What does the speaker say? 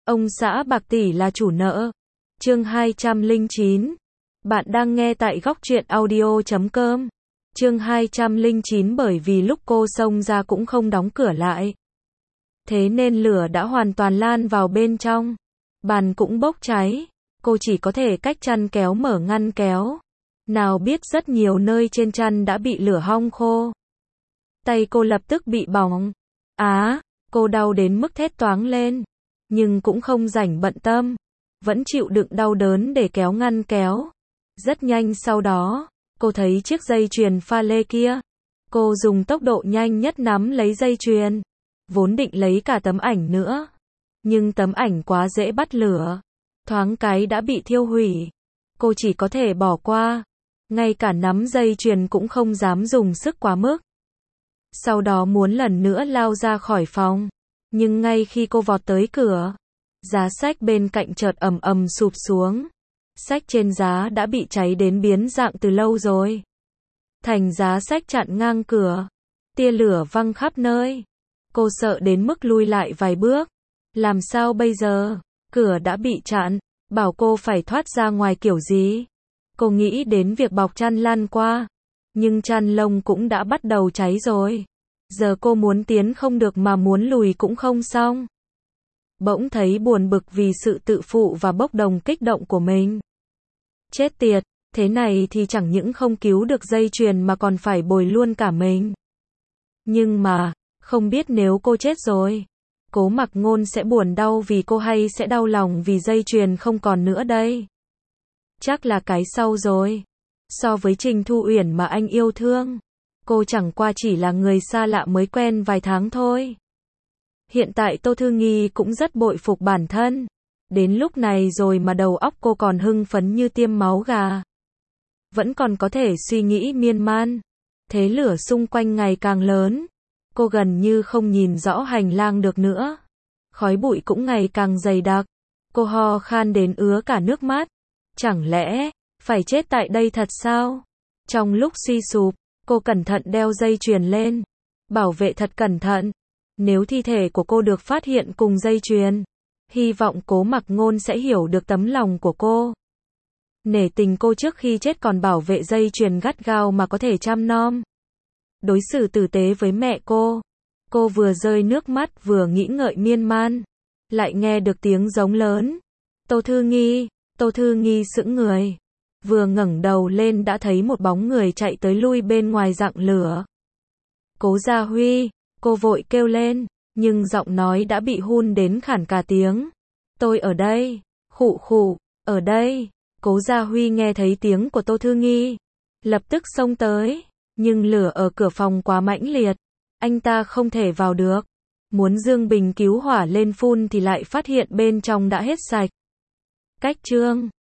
Ông xã bạc tỷ là chủ nợ. Chương 209. Bạn đang nghe tại góc truyện audio.com. Chương 209. Bởi vì lúc cô xông ra cũng không đóng cửa lại. Thế nên lửa đã hoàn toàn lan vào bên trong. Bàn cũng bốc cháy. Cô chỉ có thể cách chăn kéo mở ngăn kéo. Nào biết rất nhiều nơi trên chăn đã bị lửa hong khô. Tay cô lập tức bị bỏng. Cô đau đến mức thét toáng lên. Nhưng cũng không rảnh bận tâm. Vẫn chịu đựng đau đớn để kéo ngăn kéo. Rất nhanh sau đó, cô thấy chiếc dây chuyền pha lê kia. Cô dùng tốc độ nhanh nhất nắm lấy dây chuyền. Vốn định lấy cả tấm ảnh nữa. Nhưng tấm ảnh quá dễ bắt lửa. Thoáng cái đã bị thiêu hủy. Cô chỉ có thể bỏ qua. Ngay cả nắm dây chuyền cũng không dám dùng sức quá mức. Sau đó muốn lần nữa lao ra khỏi phòng. Nhưng ngay khi cô vọt tới cửa, giá sách bên cạnh chợt ầm ầm sụp xuống. Sách trên giá đã bị cháy đến biến dạng từ lâu rồi. Thành giá sách chặn ngang cửa. Tia lửa văng khắp nơi. Cô sợ đến mức lui lại vài bước. Làm sao bây giờ? Cửa đã bị chặn. Bảo cô phải thoát ra ngoài kiểu gì? Cô nghĩ đến việc bọc chăn lăn qua. Nhưng chăn lông cũng đã bắt đầu cháy rồi. Giờ cô muốn tiến không được mà muốn lùi cũng không xong. Bỗng thấy buồn bực vì sự tự phụ và bốc đồng kích động của mình. Chết tiệt, thế này thì chẳng những không cứu được dây chuyền mà còn phải bồi luôn cả mình. Nhưng mà, không biết nếu cô chết rồi, Cố Mặc Ngôn sẽ buồn đau vì cô hay sẽ đau lòng vì dây chuyền không còn nữa đây. Chắc là cái sau rồi. So với Trình Thu Uyển mà anh yêu thương, cô chẳng qua chỉ là người xa lạ mới quen vài tháng thôi. Hiện tại Tô Thư Nghi cũng rất bội phục bản thân. Đến lúc này rồi mà đầu óc cô còn hưng phấn như tiêm máu gà. Vẫn còn có thể suy nghĩ miên man. Thế lửa xung quanh ngày càng lớn. Cô gần như không nhìn rõ hành lang được nữa. Khói bụi cũng ngày càng dày đặc. Cô ho khan đến ứa cả nước mắt. Chẳng lẽ phải chết tại đây thật sao? Trong lúc suy sụp, cô cẩn thận đeo dây chuyền lên. Bảo vệ thật cẩn thận. Nếu thi thể của cô được phát hiện cùng dây chuyền, hy vọng Cố Mặc Ngôn sẽ hiểu được tấm lòng của cô. Nể tình cô trước khi chết còn bảo vệ dây chuyền gắt gao mà có thể chăm nom. Đối xử tử tế với mẹ cô. Cô vừa rơi nước mắt vừa nghĩ ngợi miên man. Lại nghe được tiếng giống lớn. Tô Thư Nghi. Tô Thư Nghi sững người. Vừa ngẩng đầu lên đã thấy một bóng người chạy tới lui bên ngoài rặng lửa. Cố Gia Huy. Cô vội kêu lên, nhưng giọng nói đã bị hun đến khản cả tiếng. Tôi ở đây. Khụ khụ. Ở đây. Cố Gia Huy nghe thấy tiếng của Tô Thư Nghi. Lập tức xông tới. Nhưng lửa ở cửa phòng quá mãnh liệt. Anh ta không thể vào được. Muốn dương bình cứu hỏa lên phun thì lại phát hiện bên trong đã hết sạch. Cách chương